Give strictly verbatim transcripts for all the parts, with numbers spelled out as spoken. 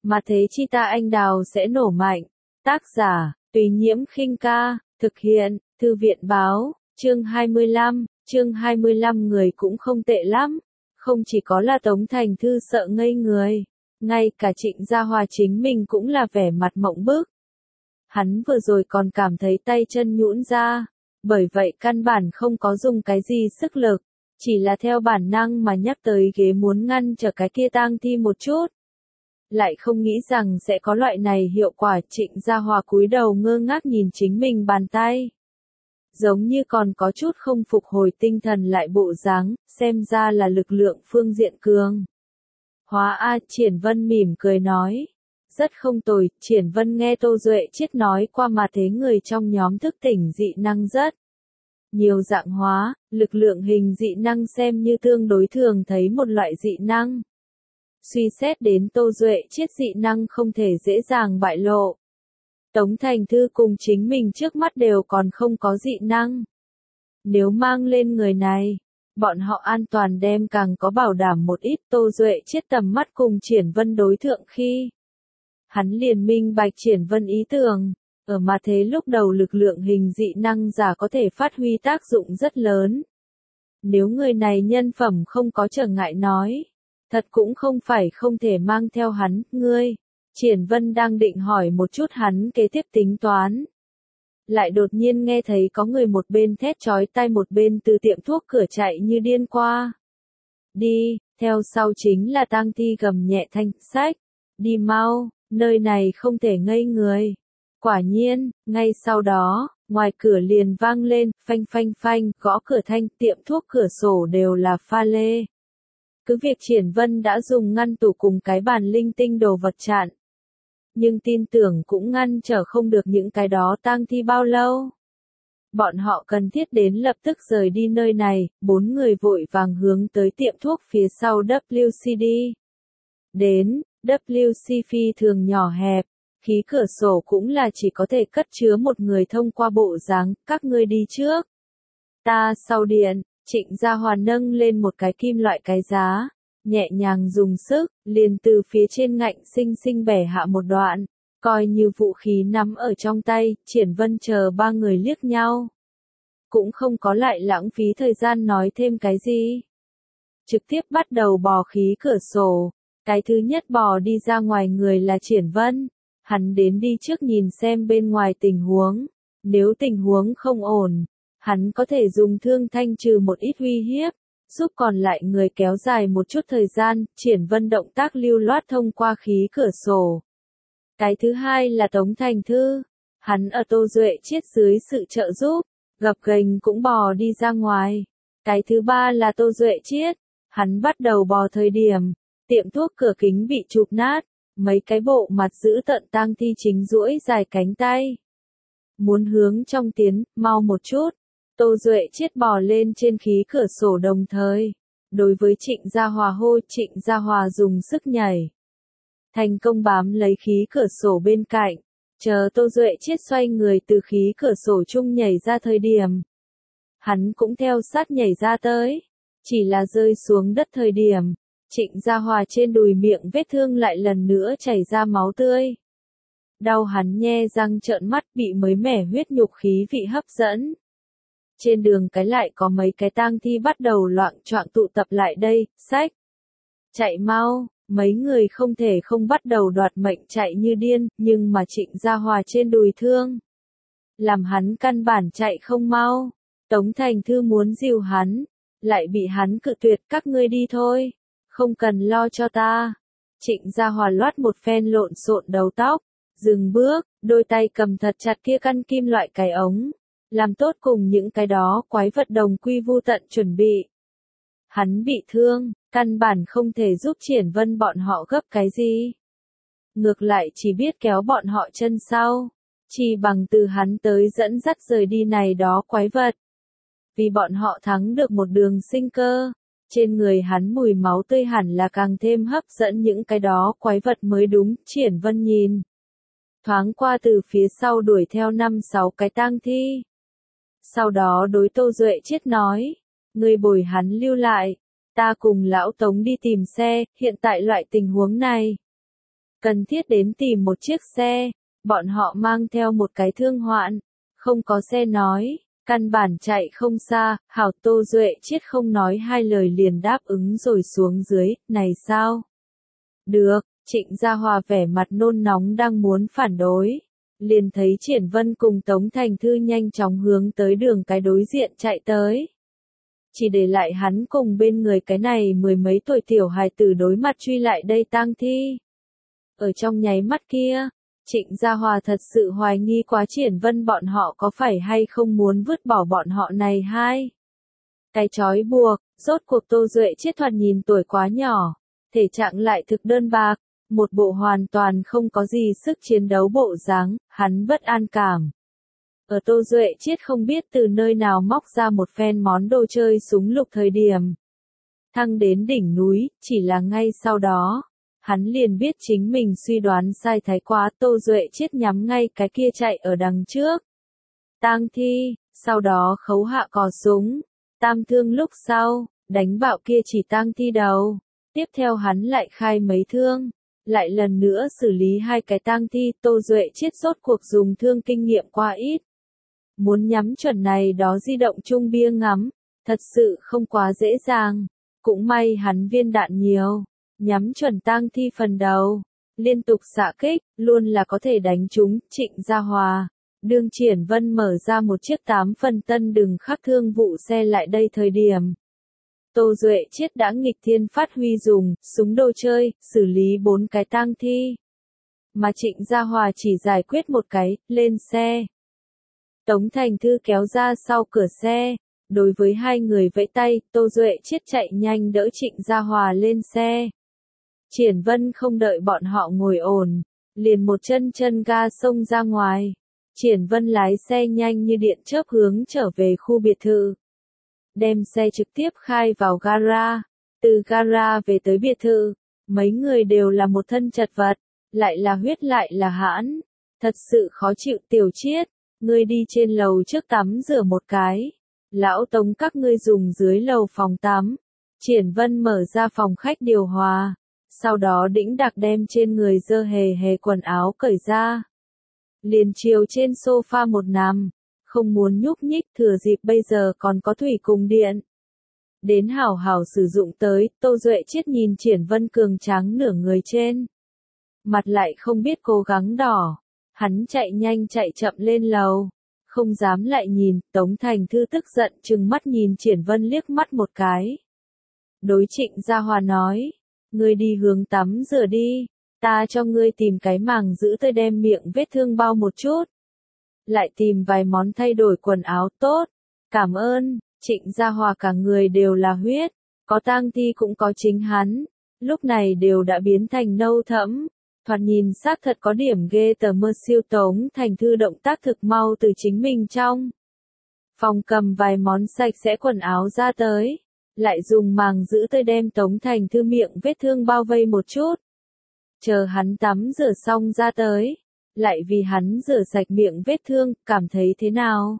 mà thế chi ta anh đào sẽ nổ mạnh. Tác giả, Tùy Nhiễm Khinh Ca, thực hiện, Thư viện Báo, chương hai mươi lăm, chương hai mươi lăm người cũng không tệ lắm. Không chỉ có là Tống Thành Thư sợ ngây người, ngay cả Trịnh Gia Hòa chính mình cũng là vẻ mặt mộng bức. Hắn vừa rồi còn cảm thấy tay chân nhũn ra, bởi vậy căn bản không có dùng cái gì sức lực, chỉ là theo bản năng mà nhắc tới ghế muốn ngăn trở cái kia tang thi một chút. Lại không nghĩ rằng sẽ có loại này hiệu quả. Trịnh Gia Hòa cúi đầu ngơ ngác nhìn chính mình bàn tay, giống như còn có chút không phục hồi tinh thần lại bộ dáng, xem ra là lực lượng phương diện cường. Hóa A. Triển Vân mỉm cười nói. Rất không tồi. Triển Vân nghe Tô Duệ Chiết nói qua mà thế người trong nhóm thức tỉnh dị năng rất nhiều dạng hóa, lực lượng hình dị năng xem như tương đối thường thấy một loại dị năng. Suy xét đến Tô Duệ Chiết dị năng không thể dễ dàng bại lộ. Tống Thành Thư cùng chính mình trước mắt đều còn không có dị năng. Nếu mang lên người này, bọn họ an toàn đem càng có bảo đảm một ít. Tô Duệ Chiết tầm mắt cùng Triển Vân đối thượng khi hắn liền minh bạch Triển Vân ý tưởng, ở mà thế lúc đầu lực lượng hình dị năng giả có thể phát huy tác dụng rất lớn. Nếu người này nhân phẩm không có trở ngại nói, thật cũng không phải không thể mang theo hắn. Ngươi, Triển Vân đang định hỏi một chút hắn kế tiếp tính toán. Lại đột nhiên nghe thấy có người một bên thét chói tai một bên từ tiệm thuốc cửa chạy như điên qua. Đi, theo sau chính là tang thi gầm nhẹ thanh, sách, đi mau, nơi này không thể ngây người. Quả nhiên, ngay sau đó, ngoài cửa liền vang lên, phanh phanh phanh, gõ cửa thanh, tiệm thuốc cửa sổ đều là pha lê. Cứ việc Triển Vân đã dùng ngăn tủ cùng cái bàn linh tinh đồ vật chặn, nhưng tin tưởng cũng ngăn trở không được những cái đó tang thi bao lâu. Bọn họ cần thiết đến lập tức rời đi nơi này. Bốn người vội vàng hướng tới tiệm thuốc phía sau W C D. Đến, W C phi thường nhỏ hẹp, khí cửa sổ cũng là chỉ có thể cất chứa một người thông qua bộ dáng. Các ngươi đi trước, ta sau điện. Trịnh Gia Hòa nâng lên một cái kim loại cái giá, nhẹ nhàng dùng sức, liền từ phía trên ngạnh xinh xinh bẻ hạ một đoạn, coi như vũ khí nắm ở trong tay. Triển Vân chờ ba người liếc nhau, cũng không có lại lãng phí thời gian nói thêm cái gì, trực tiếp bắt đầu bò khí cửa sổ. Cái thứ nhất bò đi ra ngoài người là Triển Vân, hắn đến đi trước nhìn xem bên ngoài tình huống, nếu tình huống không ổn, hắn có thể dùng thương thanh trừ một ít uy hiếp, giúp còn lại người kéo dài một chút thời gian. Triển Vân động tác lưu loát thông qua khí cửa sổ. Cái thứ hai là Tống Thành Thư, hắn ở Tô Duệ Chiết dưới sự trợ giúp, gập ghềnh cũng bò đi ra ngoài. Cái thứ ba là Tô Duệ Chiết, hắn bắt đầu bò thời điểm, tiệm thuốc cửa kính bị chụp nát, mấy cái bộ mặt giữ tận tang thi chính duỗi dài cánh tay, muốn hướng trong tiến. Mau một chút. Tô Duệ Chiết bò lên trên khí cửa sổ đồng thời đối với Trịnh Gia Hòa hô. Trịnh Gia Hòa dùng sức nhảy, thành công bám lấy khí cửa sổ bên cạnh, chờ Tô Duệ Chiết xoay người từ khí cửa sổ chung nhảy ra thời điểm, hắn cũng theo sát nhảy ra tới, chỉ là rơi xuống đất thời điểm, Trịnh Gia Hòa trên đùi miệng vết thương lại lần nữa chảy ra máu tươi. Đau hắn nhe răng trợn mắt, bị mới mẻ huyết nhục khí vị hấp dẫn. Trên đường cái lại có mấy cái tang thi bắt đầu loạng choạng tụ tập lại đây, sách, chạy mau. Mấy người không thể không bắt đầu đoạt mệnh chạy như điên, nhưng mà Trịnh Gia Hòa trên đùi thương, làm hắn căn bản chạy không mau. Tống Thành Thư muốn dìu hắn, lại bị hắn cự tuyệt. Các ngươi đi thôi, không cần lo cho ta. Trịnh Gia Hòa loát một phen lộn xộn đầu tóc, dừng bước, đôi tay cầm thật chặt kia căn kim loại cái ống, làm tốt cùng những cái đó quái vật đồng quy vu tận chuẩn bị. Hắn bị thương, căn bản không thể giúp Triển Vân bọn họ gấp cái gì. Ngược lại chỉ biết kéo bọn họ chân sau, chỉ bằng từ hắn tới dẫn dắt rời đi này đó quái vật. Vì bọn họ thắng được một đường sinh cơ, trên người hắn mùi máu tươi hẳn là càng thêm hấp dẫn những cái đó quái vật mới đúng. Triển Vân nhìn thoáng qua từ phía sau đuổi theo năm sáu cái tang thi. Sau đó đối Tô Duệ Chiết nói, ngươi bồi hắn lưu lại, ta cùng lão Tống đi tìm xe. Hiện tại loại tình huống này, cần thiết đến tìm một chiếc xe, bọn họ mang theo một cái thương hoạn, không có xe nói, căn bản chạy không xa, hảo Tô Duệ Chiết không nói hai lời liền đáp ứng rồi xuống dưới, này sao? Được, Trịnh Gia Hòa vẻ mặt nôn nóng đang muốn phản đối. Liền thấy Triển Vân cùng Tống Thành Thư nhanh chóng hướng tới đường cái đối diện chạy tới. Chỉ để lại hắn cùng bên người cái này mười mấy tuổi tiểu hài tử đối mặt truy lại đây tang thi. Ở trong nháy mắt kia, Trịnh Gia Hòa thật sự hoài nghi quá Triển Vân bọn họ có phải hay không muốn vứt bỏ bọn họ này hai. Cái trói buộc, rốt cuộc Tô Duệ Chiết thoạt nhìn tuổi quá nhỏ, thể trạng lại thực đơn bạc, một bộ hoàn toàn không có gì sức chiến đấu bộ dáng, hắn bất an cảm. Ở Tô Duệ Chiết không biết từ nơi nào móc ra một phen món đồ chơi súng lục thời điểm. Thăng đến đỉnh núi, chỉ là ngay sau đó, hắn liền biết chính mình suy đoán sai thái quá. Tô Duệ Chiết nhắm ngay cái kia chạy ở đằng trước. Tang thi, sau đó khấu hạ cò súng, tam thương lúc sau, đánh bạo kia chỉ tang thi đầu. Tiếp theo hắn lại khai mấy thương, lại lần nữa xử lý hai cái tang thi. Tô Duệ Chiết rốt cuộc dùng thương kinh nghiệm qua ít. Muốn nhắm chuẩn này đó di động chung bia ngắm, thật sự không quá dễ dàng. Cũng may hắn viên đạn nhiều, nhắm chuẩn tang thi phần đầu, liên tục xạ kích, luôn là có thể đánh trúng. Trịnh Gia Hòa, đương Triển Vân mở ra một chiếc tám phần tân đừng khắc thương vụ xe lại đây thời điểm. Tô Duệ Chiết đã nghịch thiên phát huy dùng súng đồ chơi, xử lý bốn cái tang thi. Mà Trịnh Gia Hòa chỉ giải quyết một cái, lên xe. Tống Thành Thư kéo ra sau cửa xe, đối với hai người vẫy tay. Tô Duệ Chiết chạy nhanh đỡ Trịnh Gia Hòa lên xe. Triển Vân không đợi bọn họ ngồi ổn, liền một chân chân ga xông ra ngoài. Triển Vân lái xe nhanh như điện chớp hướng trở về khu biệt thự. Đem xe trực tiếp khai vào gara. Từ gara về tới biệt thự, mấy người đều là một thân chật vật, lại là huyết lại là hãn. Thật sự khó chịu. Tiểu Chiết, ngươi đi trên lầu trước tắm rửa một cái. Lão Tống các ngươi dùng dưới lầu phòng tắm. Triển Vân mở ra phòng khách điều hòa. Sau đó đĩnh đạc đem trên người dơ hề hề quần áo cởi ra. Liền chiều trên sofa một nằm. Không muốn nhúc nhích, thừa dịp bây giờ còn có thủy cùng điện. Đến hảo hảo sử dụng tới. Tô Duệ Chiết nhìn Triển Vân cường tráng nửa người trên. Mặt lại không biết cố gắng đỏ. Hắn chạy nhanh chạy chậm lên lầu. Không dám lại nhìn. Tống Thành Thư tức giận trừng mắt nhìn Triển Vân liếc mắt một cái. Đối Trịnh Gia Hòa nói. Ngươi đi hướng tắm rửa đi. Ta cho ngươi tìm cái màng giữ tơi đem miệng vết thương bao một chút. Lại tìm vài món thay đổi quần áo. Tốt. Cảm ơn. Trịnh Gia Hòa cả người đều là huyết. Có tang thi cũng có chính hắn. Lúc này đều đã biến thành nâu thẫm. Thoạt nhìn xác thật có điểm ghê tởm. Mơ siêu. Tống Thành Thư động tác thực mau từ chính mình trong phòng cầm vài món sạch sẽ quần áo ra tới. Lại dùng màng giữ tơi đem Tống Thành Thư miệng vết thương bao vây một chút. Chờ hắn tắm rửa xong ra tới. Lại vì hắn rửa sạch miệng vết thương, cảm thấy thế nào?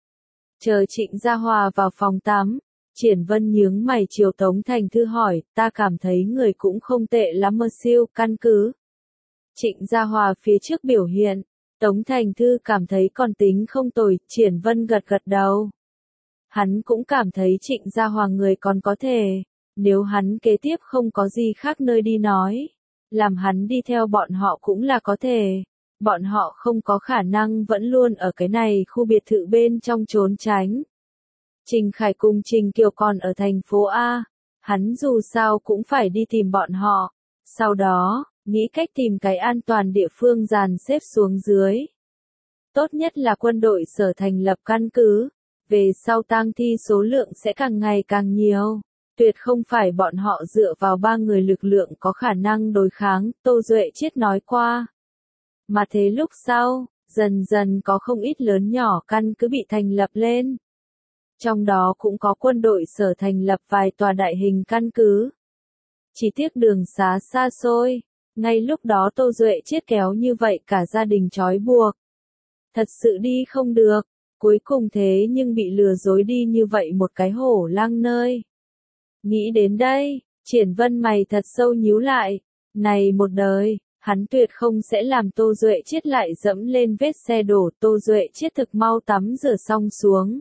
Chờ Trịnh Gia Hòa vào phòng tắm. Triển Vân nhướng mày chiều Tống Thành Thư hỏi, ta cảm thấy người cũng không tệ lắm. Mơ siêu. Căn cứ Trịnh Gia Hòa phía trước biểu hiện, Tống Thành Thư cảm thấy còn tính không tồi. Triển Vân gật gật đầu. Hắn cũng cảm thấy Trịnh Gia Hòa người còn có thể, nếu hắn kế tiếp không có gì khác nơi đi nói, làm hắn đi theo bọn họ cũng là có thể. Bọn họ không có khả năng vẫn luôn ở cái này khu biệt thự bên trong trốn tránh. Trình Khải cùng Trình Kiều còn ở thành phố A, hắn dù sao cũng phải đi tìm bọn họ. Sau đó, nghĩ cách tìm cái an toàn địa phương dàn xếp xuống dưới. Tốt nhất là quân đội sở thành lập căn cứ. Về sau tang thi số lượng sẽ càng ngày càng nhiều. Tuyệt không phải bọn họ dựa vào ba người lực lượng có khả năng đối kháng. Tô Duệ Chiết nói qua. Mà thế lúc sau, dần dần có không ít lớn nhỏ căn cứ bị thành lập lên. Trong đó cũng có quân đội sở thành lập vài tòa đại hình căn cứ. Chỉ tiếc đường xá xa xôi. Ngay lúc đó Tô Duệ Chiết kéo như vậy cả gia đình trói buộc. Thật sự đi không được. Cuối cùng thế nhưng bị lừa dối đi như vậy một cái hổ lang nơi. Nghĩ đến đây, Triển Vân mày thật sâu nhíu lại. Này một đời, Hắn tuyệt không sẽ làm Tô Duệ Chiết lại dẫm lên vết xe đổ. Tô Duệ Chiết thực mau tắm rửa xong xuống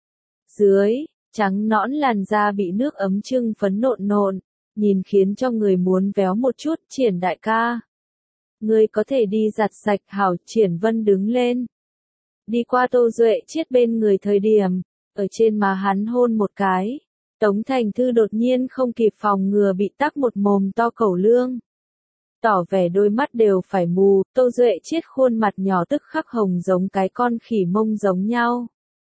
dưới, trắng nõn làn da bị nước ấm trưng phấn nộn nộn, nhìn khiến cho người muốn véo một chút. Triển đại ca, ngươi có thể đi giặt sạch hảo. Triển Vân đứng lên, đi qua Tô Duệ Chiết bên người thời điểm, ở trên má hắn hôn một cái. Tống Thành Thư đột nhiên không kịp phòng ngừa bị tắc một mồm to cẩu lương. Tỏ vẻ đôi mắt đều phải mù, Tô Duệ Chiết khuôn mặt nhỏ tức khắc hồng giống cái con khỉ mông giống nhau.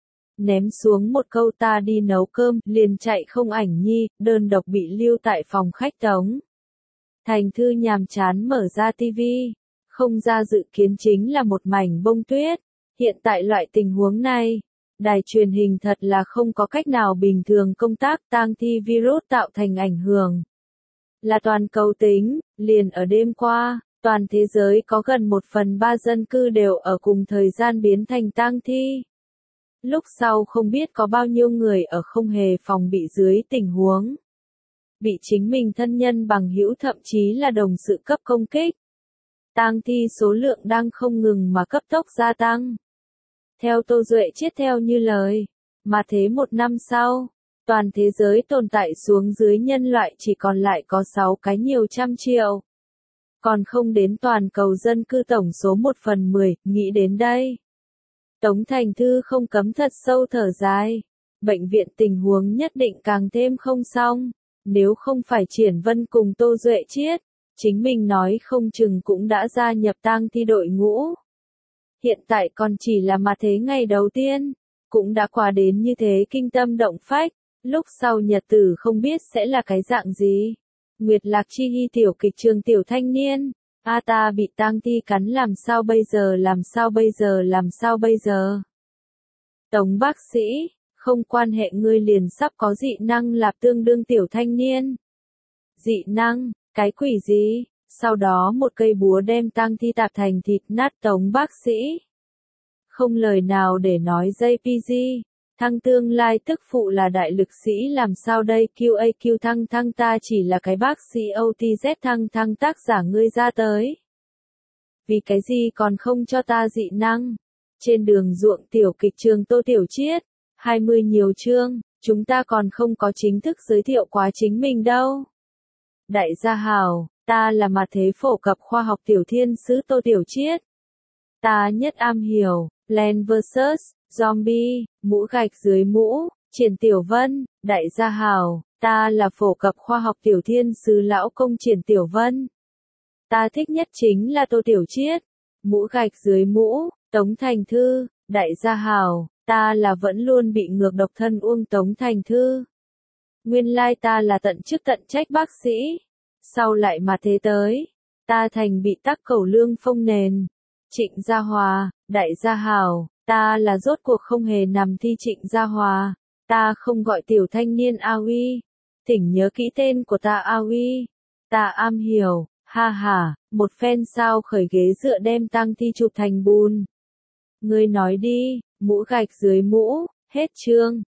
Ném xuống một câu ta đi nấu cơm, liền chạy không ảnh nhi, đơn độc bị lưu tại phòng khách Tống Thành Thư nhàm chán mở ra tivi, không ra dự kiến chính là một mảnh bông tuyết. Hiện tại loại tình huống này, đài truyền hình thật là không có cách nào bình thường công tác. Tang thi virus tạo thành ảnh hưởng là toàn cầu tính, liền ở đêm qua, toàn thế giới có gần một phần ba dân cư đều ở cùng thời gian biến thành tang thi. Lúc sau không biết có bao nhiêu người ở không hề phòng bị dưới tình huống bị chính mình thân nhân bằng hữu thậm chí là đồng sự cấp công kích. Tang thi số lượng đang không ngừng mà cấp tốc gia tăng. Theo Tô Duệ Chiết theo như lời, mà thế một năm sau, toàn thế giới tồn tại xuống dưới nhân loại chỉ còn lại có sáu cái nhiều trăm triệu. Còn không đến toàn cầu dân cư tổng số một phần mười, nghĩ đến đây. Tống Thành Thư không cấm thật sâu thở dài. Bệnh viện tình huống nhất định càng thêm không xong. Nếu không phải Triển Vân cùng Tô Duệ Chiết, chính mình nói không chừng cũng đã gia nhập tang thi đội ngũ. Hiện tại còn chỉ là mà thế ngày đầu tiên, cũng đã qua đến như thế kinh tâm động phách, lúc sau nhật tử không biết sẽ là cái dạng gì. Nguyệt Lạc Chi Hy tiểu kịch trường tiểu thanh niên, a ta bị tang thi cắn làm sao bây giờ làm sao bây giờ làm sao bây giờ. Tống bác sĩ, không quan hệ ngươi liền sắp có dị năng lạp tương đương tiểu thanh niên. Dị năng, cái quỷ gì? Sau đó một cây búa đem tang thi tạp thành thịt nát. Tống bác sĩ không lời nào để nói. Jay pê giê, thăng tương lai tức phụ là đại lực sĩ làm sao đây. quy a quy thăng thăng ta chỉ là cái bác sĩ. ô tê zét thăng thăng tác giả ngươi ra tới. Vì cái gì còn không cho ta dị năng? Trên đường ruộng tiểu kịch trường Tô Tiểu Chiết, hai mươi nhiều chương, chúng ta còn không có chính thức giới thiệu quá chính mình đâu. Đại gia hào, ta là mà thế phổ cập khoa học tiểu thiên sứ Tô Tiểu Chiết. Ta nhất am hiểu, Plants versus. Zombie, mũ gạch dưới mũ, Triển Tiểu Vân. Đại gia hào, ta là phổ cập khoa học tiểu thiên sứ lão công Triển Tiểu Vân. Ta thích nhất chính là Tô Tiểu Chiết. Mũ gạch dưới mũ, Tống Thành Thư. Đại gia hào, ta là vẫn luôn bị ngược độc thân uông Tống Thành Thư. Nguyên lai ta là tận chức tận trách bác sĩ. Sau lại mà thế tới, ta thành bị tắc cẩu lương phông nền. Trịnh Gia Hòa. Đại gia hào, ta là rốt cuộc không hề nằm thi Trịnh Gia Hòa. Ta không gọi tiểu thanh niên A Uy. Thỉnh nhớ kỹ tên của ta A Uy. Ta am hiểu, ha ha, một phen sao khởi ghế dựa đem tang thi chụp thành bùn. Ngươi nói đi, mũ gạch dưới mũ, hết chương.